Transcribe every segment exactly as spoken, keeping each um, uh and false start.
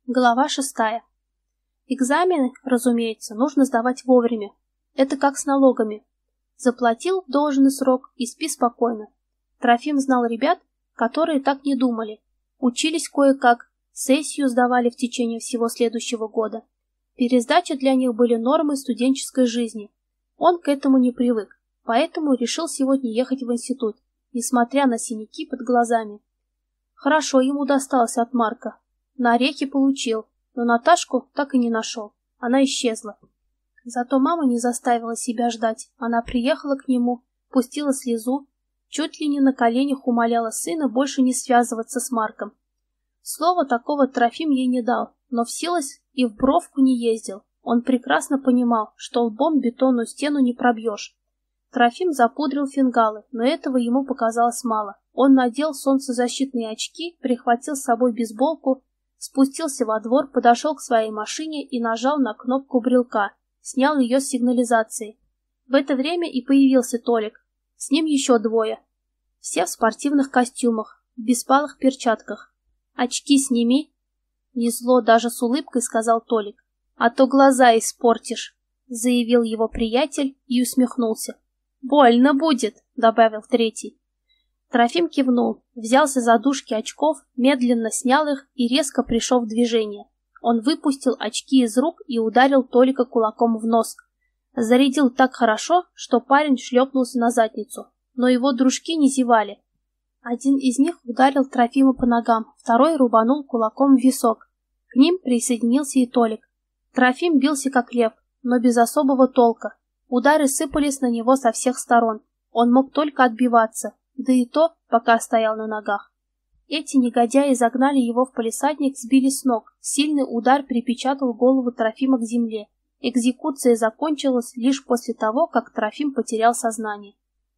Глава шестая. Экзамены, разумеется, нужно сдавать вовремя. Это как с налогами. Заплатил в должный срок и спи спокойно. Трофим знал ребят, которые так не думали. Учились кое-как, сессию сдавали в течение всего следующего года. Пересдачи для них были нормой студенческой жизни. Он к этому не привык, поэтому решил сегодня ехать в институт, несмотря на синяки под глазами. Хорошо ему досталось от Марка. На орехи получил, но Наташку так и не нашел. Она исчезла. Зато мама не заставила себя ждать. Она приехала к нему, пустила слезу, чуть ли не на коленях умоляла сына больше не связываться с Марком. Слова такого Трофим ей не дал, но в Силось и в Бровку не ездил. Он прекрасно понимал, что лбом бетонную стену не пробьешь. Трофим запудрил фингалы, но этого ему показалось мало. Он надел солнцезащитные очки, прихватил с собой бейсболку, спустился во двор, подошел к своей машине и нажал на кнопку брелка, снял ее с сигнализации. В это время и появился Толик. С ним еще двое. Все в спортивных костюмах, в беспалых перчатках. «Очки сними!» Не зло, даже с улыбкой сказал Толик. «А то глаза испортишь!» Заявил его приятель и усмехнулся. «Больно будет!» Добавил третий. Трофим кивнул, взялся за дужки очков, медленно снял их и резко пришел в движение. Он выпустил очки из рук и ударил Толика кулаком в нос. Зарядил так хорошо, что парень шлепнулся на задницу, но его дружки не зевали. Один из них ударил Трофима по ногам, второй рубанул кулаком в висок. К ним присоединился и Толик. Трофим бился как лев, но без особого толка. Удары сыпались на него со всех сторон. Он мог только отбиваться. Да и то, пока стоял на ногах. Эти негодяи загнали его в палисадник, сбили с ног. Сильный удар припечатал голову Трофима к земле. Экзекуция закончилась лишь после того, как Трофим потерял сознание.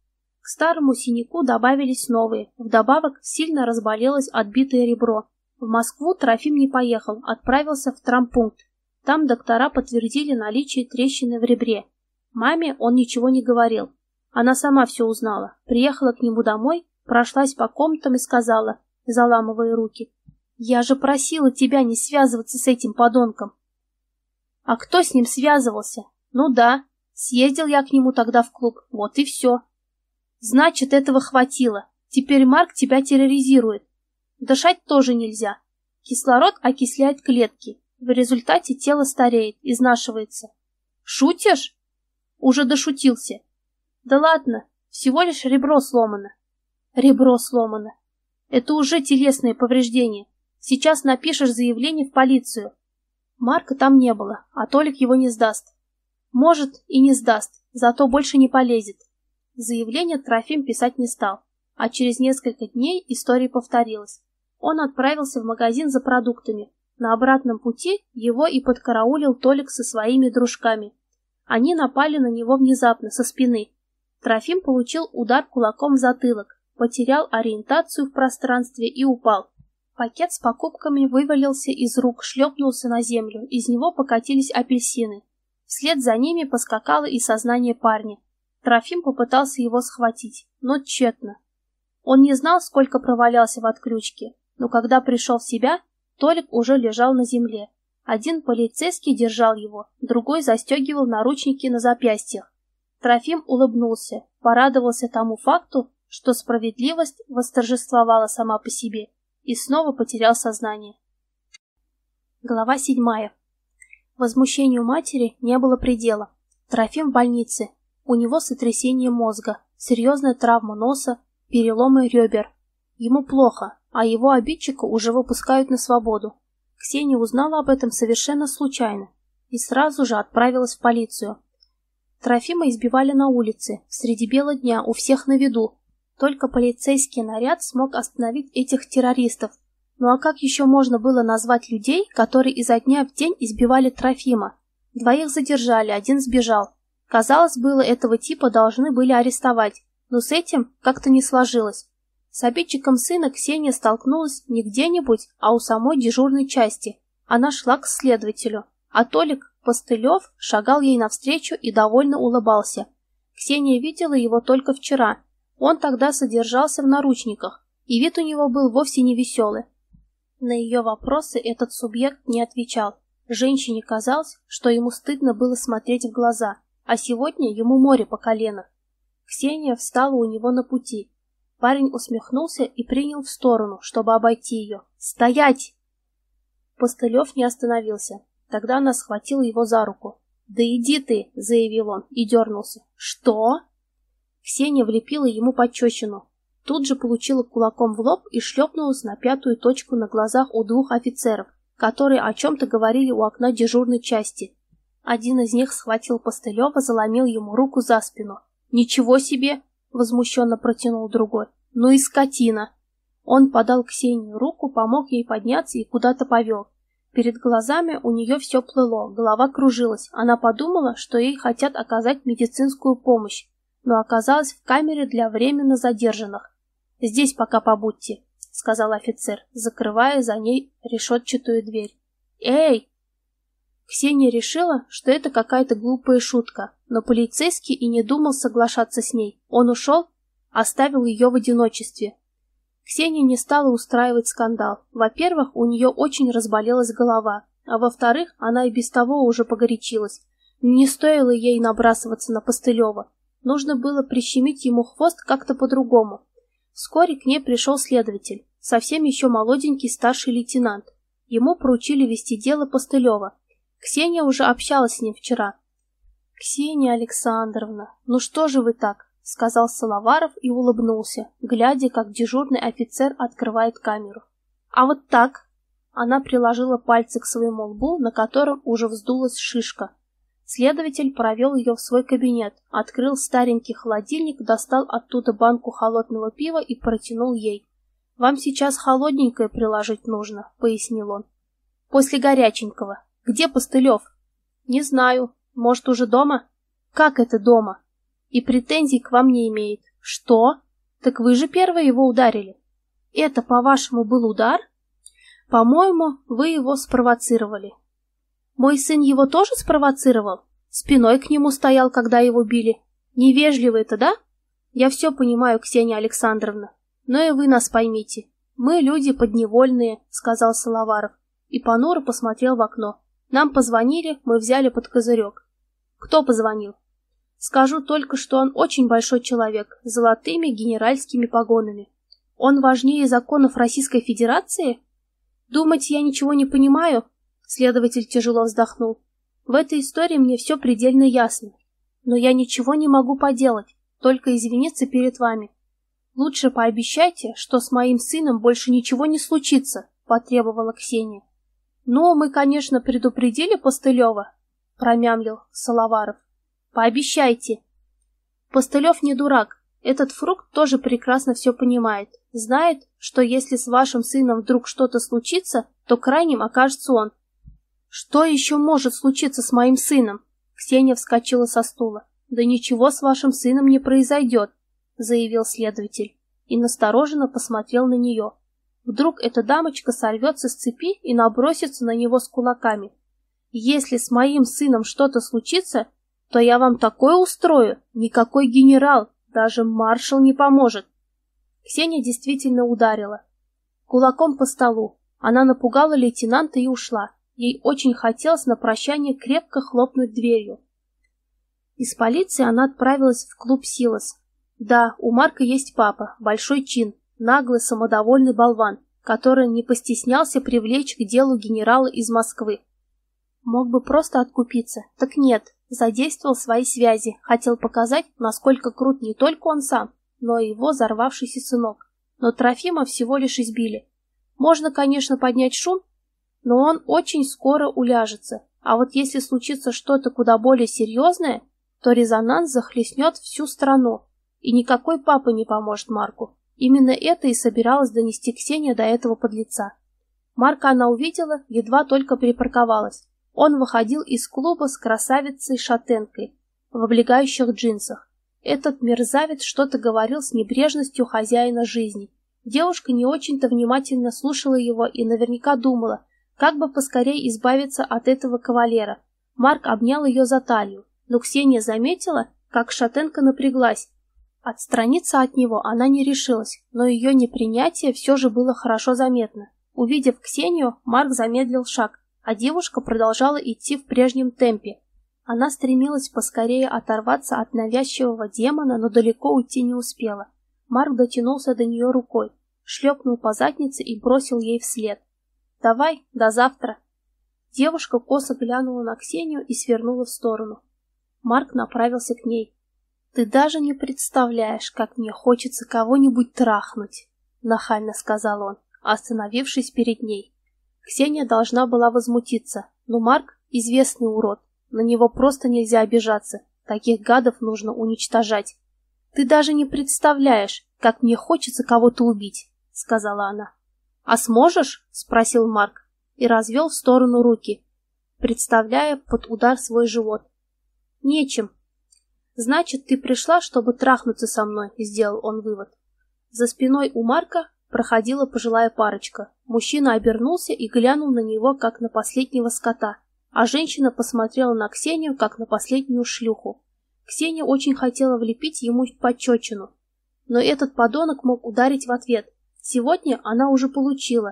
К старому синяку добавились новые. Вдобавок сильно разболелось отбитое ребро. В Москву Трофим не поехал, отправился в травмпункт. Там доктора подтвердили наличие трещины в ребре. Маме он ничего не говорил. Она сама все узнала, приехала к нему домой, прошлась по комнатам и сказала, заламывая руки: «Я же просила тебя не связываться с этим подонком». А кто с ним связывался? Ну да, съездил я к нему тогда в клуб, вот и все. Значит, этого хватило. Теперь Марк тебя терроризирует. Дышать тоже нельзя. Кислород окисляет клетки. В результате тело стареет, изнашивается. Шутишь? Уже дошутился. Да ладно, всего лишь ребро сломано. Ребро сломано. Это уже телесные повреждения. Сейчас напишешь заявление в полицию. Марка там не было, а Толик его не сдаст. Может, и не сдаст, зато больше не полезет. Заявление Трофим писать не стал, а через несколько дней история повторилась. Он отправился в магазин за продуктами. На обратном пути его и подкараулил Толик со своими дружками. Они напали на него внезапно, со спины. Трофим получил удар кулаком в затылок, потерял ориентацию в пространстве и упал. Пакет с покупками вывалился из рук, шлепнулся на землю, из него покатились апельсины. Вслед за ними поскакало и сознание парня. Трофим попытался его схватить, но тщетно. Он не знал, сколько провалялся в отключке, но когда пришел в себя, Толик уже лежал на земле. Один полицейский держал его, другой застегивал наручники на запястьях. Трофим улыбнулся, порадовался тому факту, что справедливость восторжествовала сама по себе, и снова потерял сознание. Глава седьмая. Возмущению матери не было предела. Трофим в больнице. У него сотрясение мозга, серьезная травма носа, переломы ребер. Ему плохо, а его обидчика уже выпускают на свободу. Ксения узнала об этом совершенно случайно и сразу же отправилась в полицию. Трофима избивали на улице, среди бела дня, у всех на виду. Только полицейский наряд смог остановить этих террористов. Ну а как еще можно было назвать людей, которые изо дня в день избивали Трофима? Двоих задержали, один сбежал. Казалось, было, этого типа должны были арестовать, но с этим как-то не сложилось. С обидчиком сына Ксения столкнулась не где-нибудь, а у самой дежурной части. Она шла к следователю, а Толик Постылев шагал ей навстречу и довольно улыбался. Ксения видела его только вчера. Он тогда содержался в наручниках, и вид у него был вовсе не веселый. На ее вопросы этот субъект не отвечал. Женщине казалось, что ему стыдно было смотреть в глаза, а сегодня ему море по колено. Ксения встала у него на пути. Парень усмехнулся и принял в сторону, чтобы обойти ее. «Стоять!» Постылев не остановился. Тогда она схватила его за руку. «Да иди ты!» — заявил он и дернулся. «Что?» Ксения влепила ему пощечину. Тут же получила кулаком в лоб и шлепнулась на пятую точку на глазах у двух офицеров, которые о чем-то говорили у окна дежурной части. Один из них схватил Постылева, заломил ему руку за спину. «Ничего себе!» — возмущенно протянул другой. «Ну и скотина!» Он подал Ксении руку, помог ей подняться и куда-то повел. Перед глазами у нее все плыло, голова кружилась. Она подумала, что ей хотят оказать медицинскую помощь, но оказалась в камере для временно задержанных. «Здесь пока побудьте», — сказал офицер, закрывая за ней решетчатую дверь. «Эй!» Ксения решила, что это какая-то глупая шутка, но полицейский и не думал соглашаться с ней. Он ушел, оставил ее в одиночестве. Ксения не стала устраивать скандал. Во-первых, у нее очень разболелась голова, а во-вторых, она и без того уже погорячилась. Не стоило ей набрасываться на Постылева. Нужно было прищемить ему хвост как-то по-другому. Вскоре к ней пришел следователь, совсем еще молоденький старший лейтенант. Ему поручили вести дело Постылева. Ксения уже общалась с ним вчера. «Ксения Александровна, ну что же вы так?» — сказал Салаваров и улыбнулся, глядя, как дежурный офицер открывает камеру. «А вот так?» Она приложила пальцы к своему лбу, на котором уже вздулась шишка. Следователь провел ее в свой кабинет, открыл старенький холодильник, достал оттуда банку холодного пива и протянул ей. «Вам сейчас холодненькое приложить нужно», — пояснил он. «После горяченького. Где Постылев?» «Не знаю. Может, уже дома?» «Как это дома?» «И претензий к вам не имеет». «Что? Так вы же первые его ударили». «Это, по-вашему, был удар?» «По-моему, вы его спровоцировали». «Мой сын его тоже спровоцировал? Спиной к нему стоял, когда его били. Невежливо это, да? Я все понимаю, Ксения Александровна. Но и вы нас поймите. Мы люди подневольные», — сказал Салаваров. И понуро посмотрел в окно. «Нам позвонили, мы взяли под козырек». «Кто позвонил?» «Скажу только, что он очень большой человек, с золотыми генеральскими погонами. Он важнее законов Российской Федерации? Думаете, я ничего не понимаю?» Следователь тяжело вздохнул. «В этой истории мне все предельно ясно. Но я ничего не могу поделать, только извиниться перед вами. Лучше пообещайте, что с моим сыном больше ничего не случится», — потребовала Ксения. «Ну, мы, конечно, предупредили Постылева», — промямлил Салаваров. «Пообещайте». «Постылев не дурак. Этот фрукт тоже прекрасно все понимает. Знает, что если с вашим сыном вдруг что-то случится, то крайним окажется он». «Что еще может случиться с моим сыном?» Ксения вскочила со стула. «Да ничего с вашим сыном не произойдет», — заявил следователь и настороженно посмотрел на нее. Вдруг эта дамочка сорвется с цепи и набросится на него с кулаками. «Если с моим сыном что-то случится, то я вам такое устрою, никакой генерал, даже маршал не поможет». Ксения действительно ударила. Кулаком по столу. Она напугала лейтенанта и ушла. Ей очень хотелось на прощание крепко хлопнуть дверью. Из полиции она отправилась в клуб «Силос». Да, у Марка есть папа, большой чин, наглый самодовольный болван, который не постеснялся привлечь к делу генерала из Москвы. Мог бы просто откупиться, так нет, задействовал свои связи, хотел показать, насколько крут не только он сам, но и его взорвавшийся сынок. Но Трофима всего лишь избили. Можно, конечно, поднять шум, но он очень скоро уляжется, а вот если случится что-то куда более серьезное, то резонанс захлестнет всю страну, и никакой папа не поможет Марку. Именно это и собиралась донести Ксения до этого подлеца. Марка она увидела, едва только припарковалась. Он выходил из клуба с красавицей-шатенкой в облегающих джинсах. Этот мерзавец что-то говорил с небрежностью хозяина жизни. Девушка не очень-то внимательно слушала его и наверняка думала, как бы поскорее избавиться от этого кавалера. Марк обнял ее за талию, но Ксения заметила, как шатенка напряглась. Отстраниться от него она не решилась, но ее непринятие все же было хорошо заметно. Увидев Ксению, Марк замедлил шаг, а девушка продолжала идти в прежнем темпе. Она стремилась поскорее оторваться от навязчивого демона, но далеко уйти не успела. Марк дотянулся до нее рукой, шлепнул по заднице и бросил ей вслед: «Давай, до завтра». Девушка косо глянула на Ксению и свернула в сторону. Марк направился к ней. «Ты даже не представляешь, как мне хочется кого-нибудь трахнуть», — нахально сказал он, остановившись перед ней. Ксения должна была возмутиться, но Марк — известный урод, на него просто нельзя обижаться, таких гадов нужно уничтожать. «Ты даже не представляешь, как мне хочется кого-то убить», — сказала она. «А сможешь?» — спросил Марк и развел в сторону руки, представляя под удар свой живот. «Нечем». «Значит, ты пришла, чтобы трахнуться со мной», — сделал он вывод. За спиной у Марка проходила пожилая парочка. Мужчина обернулся и глянул на него, как на последнего скота, а женщина посмотрела на Ксению, как на последнюю шлюху. Ксения очень хотела влепить ему пощечину, но этот подонок мог ударить в ответ. Сегодня она уже получила,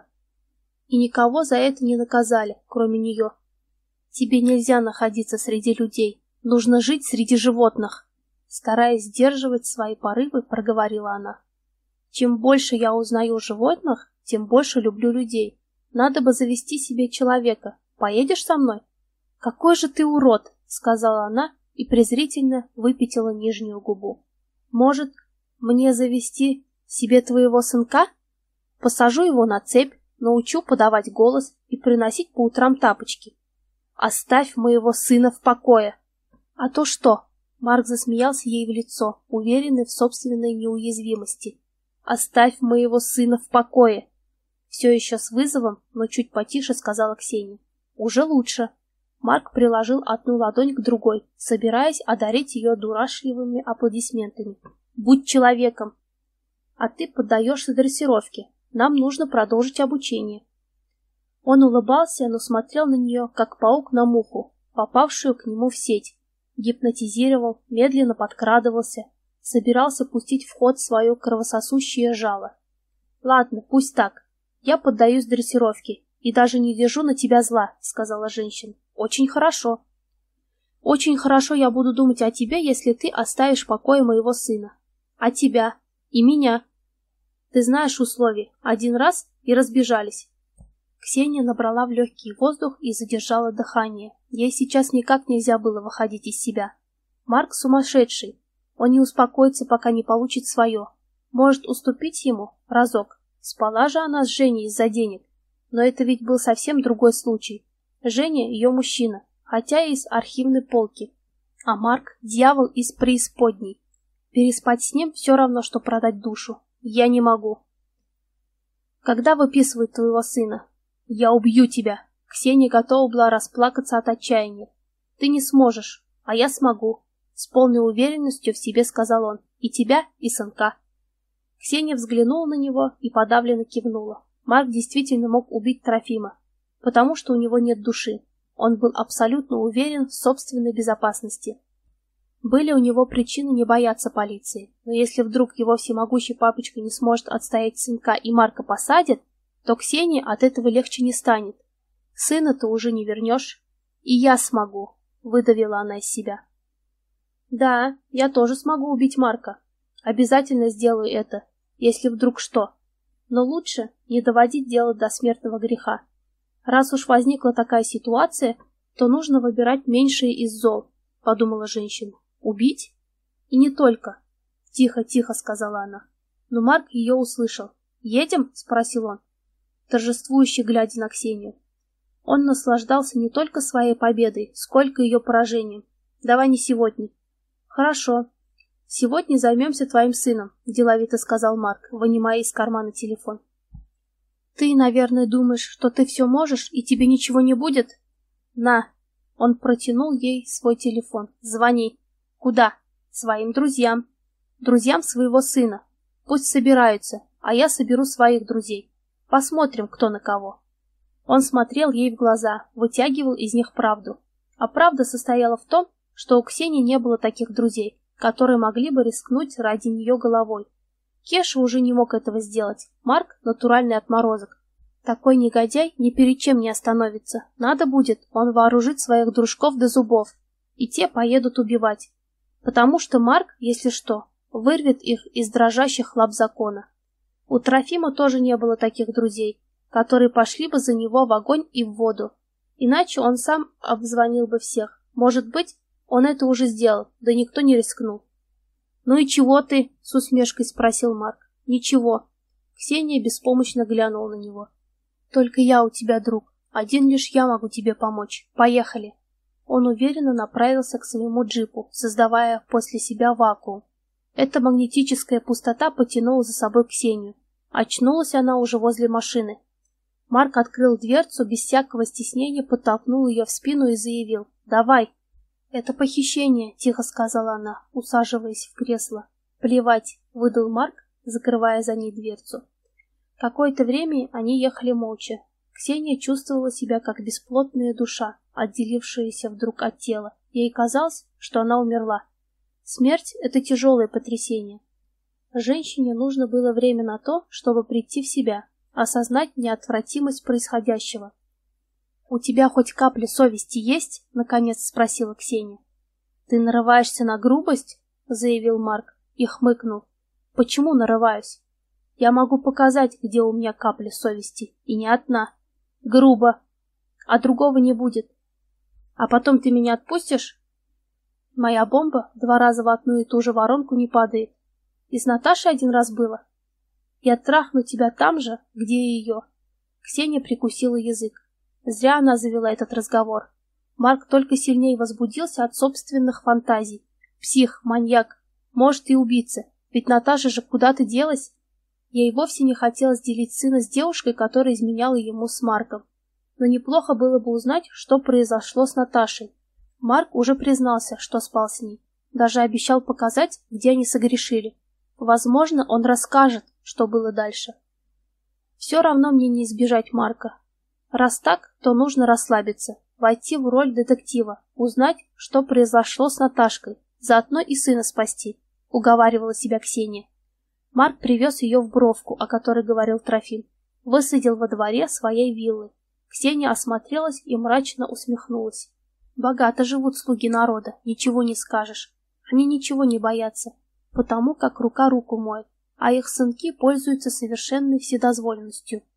и никого за это не наказали, кроме нее. «Тебе нельзя находиться среди людей, нужно жить среди животных», — стараясь сдерживать свои порывы, проговорила она. «Чем больше я узнаю животных, тем больше люблю людей. Надо бы завести себе человека. Поедешь со мной?» «Какой же ты урод», — сказала она и презрительно выпятила нижнюю губу. «Может, мне завести себе твоего сынка? Посажу его на цепь, научу подавать голос и приносить по утрам тапочки. Оставь моего сына в покое». «А то что?» — Марк засмеялся ей в лицо, уверенный в собственной неуязвимости. «Оставь моего сына в покое!» Все еще с вызовом, но чуть потише сказала Ксения. «Уже лучше». Марк приложил одну ладонь к другой, собираясь одарить ее дурашливыми аплодисментами. «Будь человеком!» «А ты поддаешься дрессировке. Нам нужно продолжить обучение». Он улыбался, но смотрел на нее, как паук на муху, попавшую к нему в сеть. Гипнотизировал, медленно подкрадывался, собирался пустить в ход свое кровососущее жало. «Ладно, пусть так. Я поддаюсь дрессировке и даже не держу на тебя зла», — сказала женщина. «Очень хорошо. Очень хорошо я буду думать о тебе, если ты оставишь в покое моего сына. А тебя и меня. Ты знаешь условия. Один раз и разбежались». Ксения набрала в легкий воздух и задержала дыхание. Ей сейчас никак нельзя было выходить из себя. Марк сумасшедший. Он не успокоится, пока не получит свое. Может уступить ему разок. Спала же она с Женей из-за денег. Но это ведь был совсем другой случай. Женя ее мужчина, хотя и из архивной полки. А Марк — дьявол из преисподней. Переспать с ним все равно, что продать душу. Я не могу. «Когда выписывают твоего сына?» «Я убью тебя!» Ксения готова была расплакаться от отчаяния. «Ты не сможешь, а я смогу», — с полной уверенностью в себе сказал он. «И тебя, и сынка». Ксения взглянула на него и подавленно кивнула. Марк действительно мог убить Трофима, потому что у него нет души. Он был абсолютно уверен в собственной безопасности. Были у него причины не бояться полиции, но если вдруг его всемогущий папочка не сможет отстоять сынка и Марка посадят, то Ксении от этого легче не станет. Сына-то уже не вернешь. «И я смогу», — выдавила она из себя. «Да, я тоже смогу убить Марка. Обязательно сделаю это, если вдруг что. Но лучше не доводить дело до смертного греха. Раз уж возникла такая ситуация, то нужно выбирать меньшее из зол», — подумала женщина. «Убить? И не только». «Тихо, тихо», — сказала она. Но Марк ее услышал. «Едем?» — спросил он, торжествующе глядя на Ксению. Он наслаждался не только своей победой, сколько ее поражением. «Давай не сегодня». «Хорошо. Сегодня займемся твоим сыном», — деловито сказал Марк, вынимая из кармана телефон. «Ты, наверное, думаешь, что ты все можешь, и тебе ничего не будет? На». Он протянул ей свой телефон. «Звони». «Куда?» «Своим друзьям». «Друзьям своего сына. Пусть собираются, а я соберу своих друзей. Посмотрим, кто на кого». Он смотрел ей в глаза, вытягивал из них правду. А правда состояла в том, что у Ксении не было таких друзей, которые могли бы рискнуть ради нее головой. Кеша уже не мог этого сделать. Марк — натуральный отморозок. Такой негодяй ни перед чем не остановится. Надо будет, он вооружит своих дружков до зубов, и те поедут убивать. Потому что Марк, если что, вырвет их из дрожащих лап закона. У Трофима тоже не было таких друзей, которые пошли бы за него в огонь и в воду. Иначе он сам обзвонил бы всех. Может быть, он это уже сделал, да никто не рискнул. «Ну и чего ты?» — с усмешкой спросил Марк. «Ничего». Ксения беспомощно глянула на него. «Только я у тебя друг. Один лишь я могу тебе помочь. Поехали». Он уверенно направился к своему джипу, создавая после себя вакуум. Эта магнетическая пустота потянула за собой Ксению. Очнулась она уже возле машины. Марк открыл дверцу, без всякого стеснения подтолкнул ее в спину и заявил: «Давай». «Это похищение», — тихо сказала она, усаживаясь в кресло. «Плевать», — выдал Марк, закрывая за ней дверцу. Какое-то время они ехали молча. Ксения чувствовала себя как бесплотная душа, отделившаяся вдруг от тела. Ей казалось, что она умерла. Смерть — это тяжелое потрясение. Женщине нужно было время на то, чтобы прийти в себя, осознать неотвратимость происходящего. «У тебя хоть капля совести есть?» — наконец спросила Ксения. «Ты нарываешься на грубость?» — заявил Марк и хмыкнул. «Почему нарываюсь? Я могу показать, где у меня капля совести, и не одна. Грубо. А другого не будет. А потом ты меня отпустишь? Моя бомба два раза в одну и ту же воронку не падает. И с Наташей один раз было. Я трахну тебя там же, где и ее». Ксения прикусила язык. Зря она завела этот разговор. Марк только сильнее возбудился от собственных фантазий. Псих, маньяк, может и убийца. Ведь Наташа же куда-то делась. Ей вовсе не хотелось делить сына с девушкой, которая изменяла ему с Марком. Но неплохо было бы узнать, что произошло с Наташей. Марк уже признался, что спал с ней. Даже обещал показать, где они согрешили. Возможно, он расскажет, что было дальше. Все равно мне не избежать Марка. Раз так, то нужно расслабиться, войти в роль детектива, узнать, что произошло с Наташкой, заодно и сына спасти, уговаривала себя Ксения. Марк привез ее в Бровку, о которой говорил Трофим, высадил во дворе своей виллы. Ксения осмотрелась и мрачно усмехнулась. Богато живут слуги народа, ничего не скажешь. Они ничего не боятся, потому как рука руку моет, а их сынки пользуются совершенной вседозволенностью.